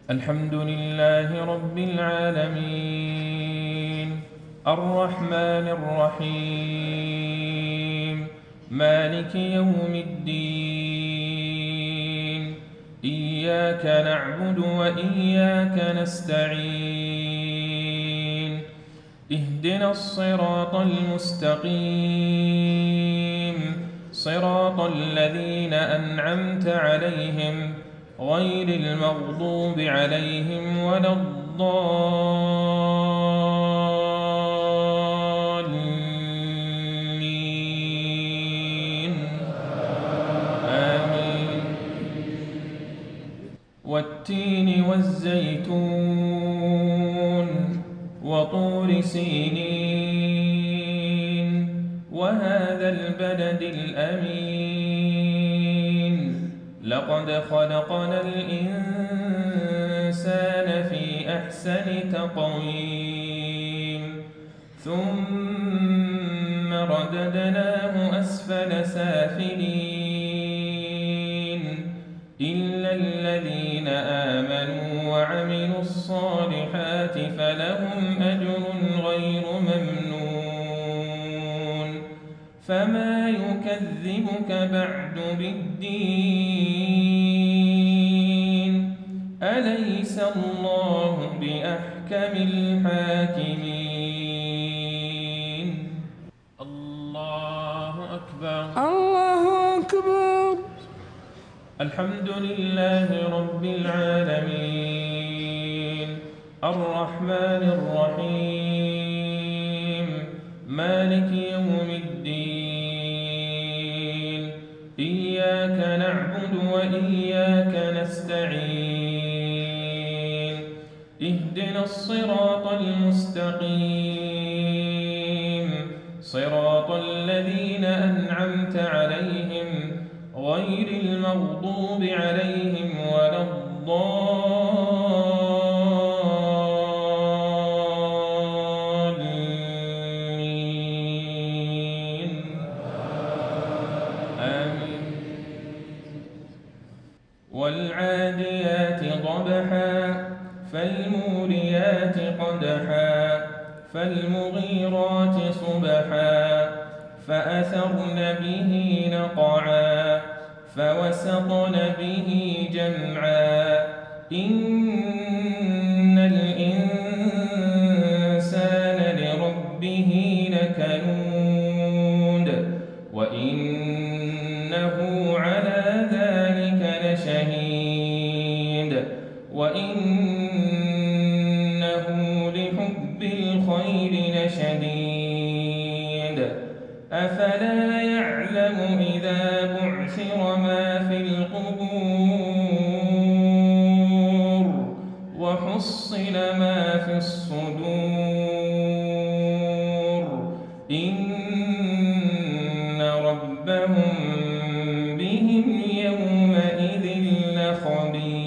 الحمد لله رب العالمين الرحمن الرحيم مالك يوم الدين إياك نعبد وإياك نستعين اهدنا الصراط المستقيم صراط الذين أنعمت عليهم غير المغضوب عليهم ولا الضالين آمين. والتين والزيتون وطور سينين وهذا البلد الأمين لقد خلقنا الإنسان في أحسن تقويم ثم رددناه أسفل سافلين إلا الذين آمنوا وعملوا الصالحات فلهم أجر غير ممنون فما يكذبك بعد بالدين أليس الله بأحكم الحاكمين الله أكبر الله أكبر. الحمد لله رب العالمين الرحمن الرحيم مالك يوم الدين إياك نعبد وإياك نستعين اهدنا الصراط المستقيم صراط الذين أنعمت عليهم غير المغضوب عليهم ولا الضالين آمين. والعاديات ضبحا فالموريات قدحا فالمغيرات صبحا فأثرن به نقعا فوسطن به جمعا إن الإنسان لربه لكنود وإنه على ذلك لشهيد وإنه لحب الخير لشديد أفلا يعلم إذا بعثر ما في القبور وحصل ما في الصدور إن ربهم بهم يومئذ لخبير.